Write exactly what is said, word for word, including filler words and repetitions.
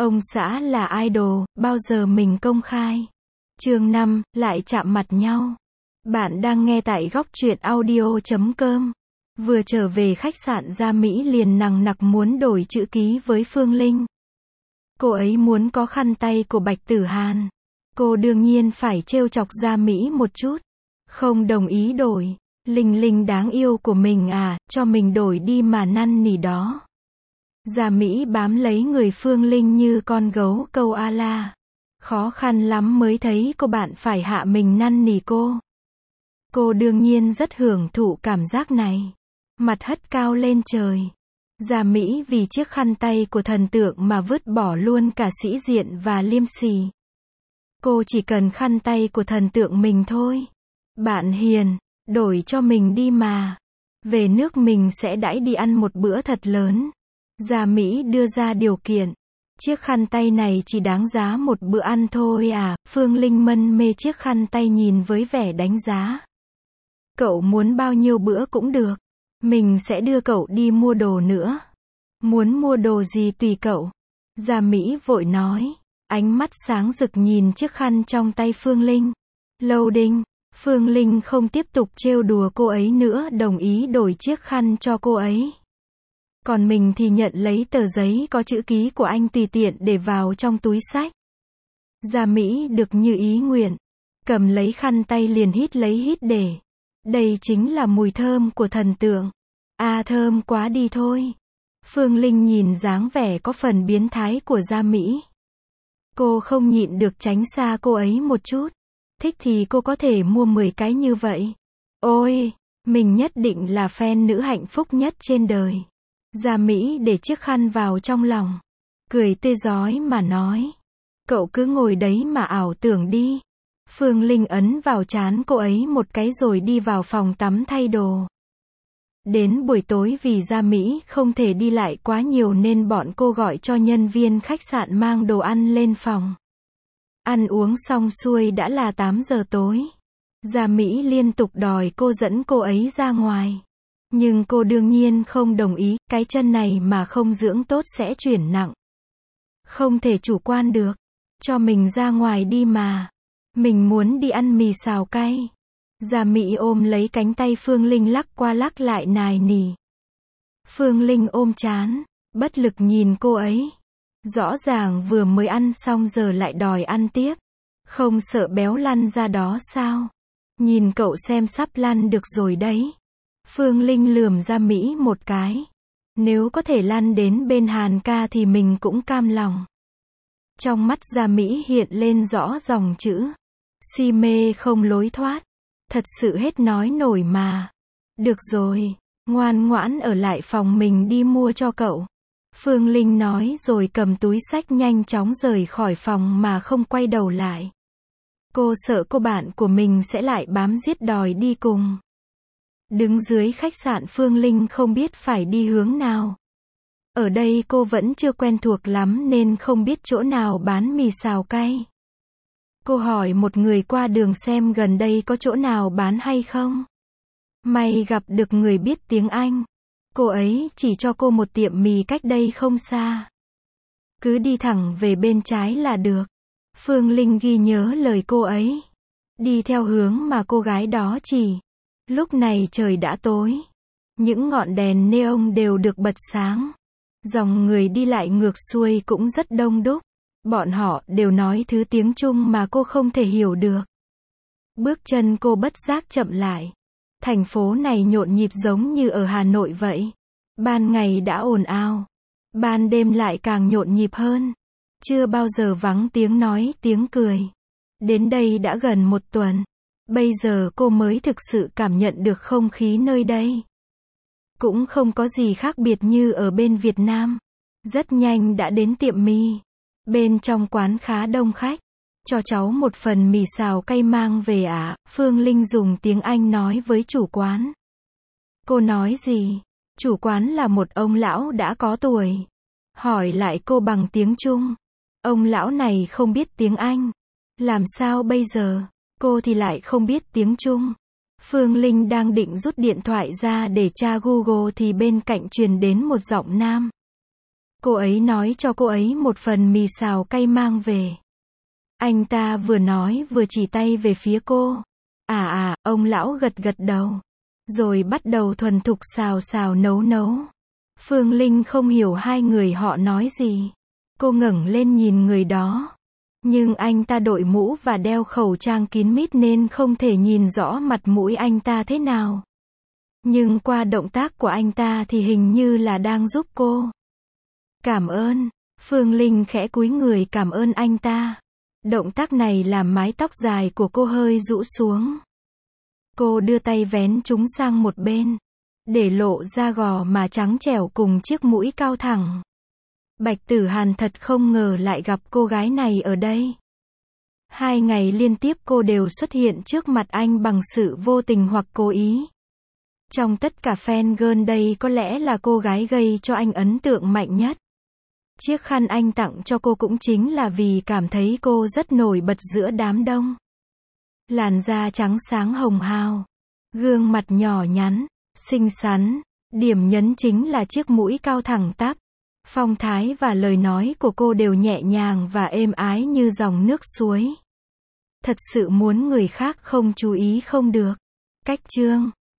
Ông xã là idol, bao giờ mình công khai. Chương năm, lại chạm mặt nhau. Bạn đang nghe tại góc truyện audio chấm com. Vừa trở về khách sạn Gia Mỹ liền nằng nặc muốn đổi chữ ký với Phương Linh. Cô ấy muốn có khăn tay của Bạch Tử Hàn. Cô đương nhiên phải trêu chọc Gia Mỹ một chút. Không đồng ý đổi. Linh Linh đáng yêu của mình à, cho mình đổi đi mà năn nỉ đó. Gia Mỹ bám lấy người Phương Linh như con gấu câu a la. Khó khăn lắm mới thấy cô bạn phải hạ mình năn nỉ cô. Cô đương nhiên rất hưởng thụ cảm giác này. Mặt hất cao lên trời. Gia Mỹ vì chiếc khăn tay của thần tượng mà vứt bỏ luôn cả sĩ diện và liêm sỉ. Cô chỉ cần khăn tay của thần tượng mình thôi. Bạn hiền, đổi cho mình đi mà. Về nước mình sẽ đãi đi ăn một bữa thật lớn. Gia Mỹ đưa ra điều kiện. Chiếc khăn tay này chỉ đáng giá một bữa ăn thôi à, Phương Linh mân mê chiếc khăn tay nhìn với vẻ đánh giá. Cậu muốn bao nhiêu bữa cũng được. Mình sẽ đưa cậu đi mua đồ nữa. Muốn mua đồ gì tùy cậu. Gia Mỹ vội nói. Ánh mắt sáng rực nhìn chiếc khăn trong tay Phương Linh. Loading. Phương Linh không tiếp tục trêu đùa cô ấy nữa, đồng ý đổi chiếc khăn cho cô ấy. Còn mình thì nhận lấy tờ giấy có chữ ký của anh tùy tiện để vào trong túi xách. Gia Mỹ được như ý nguyện. Cầm lấy khăn tay liền hít lấy hít để. Đây chính là mùi thơm của thần tượng. À thơm quá đi thôi. Phương Linh nhìn dáng vẻ có phần biến thái của Gia Mỹ. Cô không nhịn được tránh xa cô ấy một chút. Thích thì cô có thể mua mười cái như vậy. Ôi, mình nhất định là fan nữ hạnh phúc nhất trên đời. Gia Mỹ để chiếc khăn vào trong lòng. Cười tươi rói mà nói. Cậu cứ ngồi đấy mà ảo tưởng đi. Phương Linh ấn vào trán cô ấy một cái rồi đi vào phòng tắm thay đồ. Đến buổi tối vì Gia Mỹ không thể đi lại quá nhiều nên bọn cô gọi cho nhân viên khách sạn mang đồ ăn lên phòng. Ăn uống xong xuôi đã là tám giờ tối. Gia Mỹ liên tục đòi cô dẫn cô ấy ra ngoài. Nhưng cô đương nhiên không đồng ý, cái chân này mà không dưỡng tốt sẽ chuyển nặng. Không thể chủ quan được. Cho mình ra ngoài đi mà. Mình muốn đi ăn mì xào cay. Gia Mỹ ôm lấy cánh tay Phương Linh lắc qua lắc lại nài nỉ. Phương Linh ôm chán, bất lực nhìn cô ấy. Rõ ràng vừa mới ăn xong giờ lại đòi ăn tiếp. Không sợ béo lăn ra đó sao? Nhìn cậu xem sắp lăn được rồi đấy. Phương Linh lườm Gia Mỹ một cái. Nếu có thể lăn đến bên Hàn ca thì mình cũng cam lòng. Trong mắt Gia Mỹ hiện lên rõ dòng chữ. Si mê không lối thoát. Thật sự hết nói nổi mà. Được rồi, ngoan ngoãn ở lại phòng mình đi mua cho cậu. Phương Linh nói rồi cầm túi xách nhanh chóng rời khỏi phòng mà không quay đầu lại. Cô sợ cô bạn của mình sẽ lại bám giết đòi đi cùng. Đứng dưới khách sạn Phương Linh không biết phải đi hướng nào. Ở đây cô vẫn chưa quen thuộc lắm nên không biết chỗ nào bán mì xào cay. Cô hỏi một người qua đường xem gần đây có chỗ nào bán hay không. May gặp được người biết tiếng Anh. Cô ấy chỉ cho cô một tiệm mì cách đây không xa. Cứ đi thẳng về bên trái là được. Phương Linh ghi nhớ lời cô ấy. Đi theo hướng mà cô gái đó chỉ. Lúc này trời đã tối. Những ngọn đèn neon đều được bật sáng. Dòng người đi lại ngược xuôi cũng rất đông đúc. Bọn họ đều nói thứ tiếng Trung mà cô không thể hiểu được. Bước chân cô bất giác chậm lại. Thành phố này nhộn nhịp giống như ở Hà Nội vậy. Ban ngày đã ồn ào. Ban đêm lại càng nhộn nhịp hơn. Chưa bao giờ vắng tiếng nói, tiếng cười. Đến đây đã gần một tuần. Bây giờ cô mới thực sự cảm nhận được không khí nơi đây. Cũng không có gì khác biệt như ở bên Việt Nam. Rất nhanh đã đến tiệm mì. Bên trong quán khá đông khách. Cho cháu một phần mì xào cay mang về ạ, à? Phương Linh dùng tiếng Anh nói với chủ quán. Cô nói gì? Chủ quán là một ông lão đã có tuổi. Hỏi lại cô bằng tiếng Trung. Ông lão này không biết tiếng Anh. Làm sao bây giờ? Cô thì lại không biết tiếng Trung. Phương Linh đang định rút điện thoại ra để tra Google thì bên cạnh truyền đến một giọng nam. Cô ấy nói cho cô ấy một phần mì xào cay mang về. Anh ta vừa nói vừa chỉ tay về phía cô. À à, ông lão gật gật đầu. Rồi bắt đầu thuần thục xào xào nấu nấu. Phương Linh không hiểu hai người họ nói gì. Cô ngẩng lên nhìn người đó. Nhưng anh ta đội mũ và đeo khẩu trang kín mít nên không thể nhìn rõ mặt mũi anh ta thế nào. Nhưng qua động tác của anh ta thì hình như là đang giúp cô. Cảm ơn. Phương Linh khẽ cúi người cảm ơn anh ta. Động tác này làm mái tóc dài của cô hơi rũ xuống. Cô đưa tay vén chúng sang một bên, để lộ ra gò má trắng trẻo cùng chiếc mũi cao thẳng. Bạch Tử Hàn thật không ngờ lại gặp cô gái này ở đây. Hai ngày liên tiếp cô đều xuất hiện trước mặt anh bằng sự vô tình hoặc cố ý. Trong tất cả fan girl đây có lẽ là cô gái gây cho anh ấn tượng mạnh nhất. Chiếc khăn anh tặng cho cô cũng chính là vì cảm thấy cô rất nổi bật giữa đám đông. Làn da trắng sáng hồng hào, gương mặt nhỏ nhắn, xinh xắn, điểm nhấn chính là chiếc mũi cao thẳng tắp. Phong thái và lời nói của cô đều nhẹ nhàng và êm ái như dòng nước suối. Thật sự muốn người khác không chú ý không được. Cách chương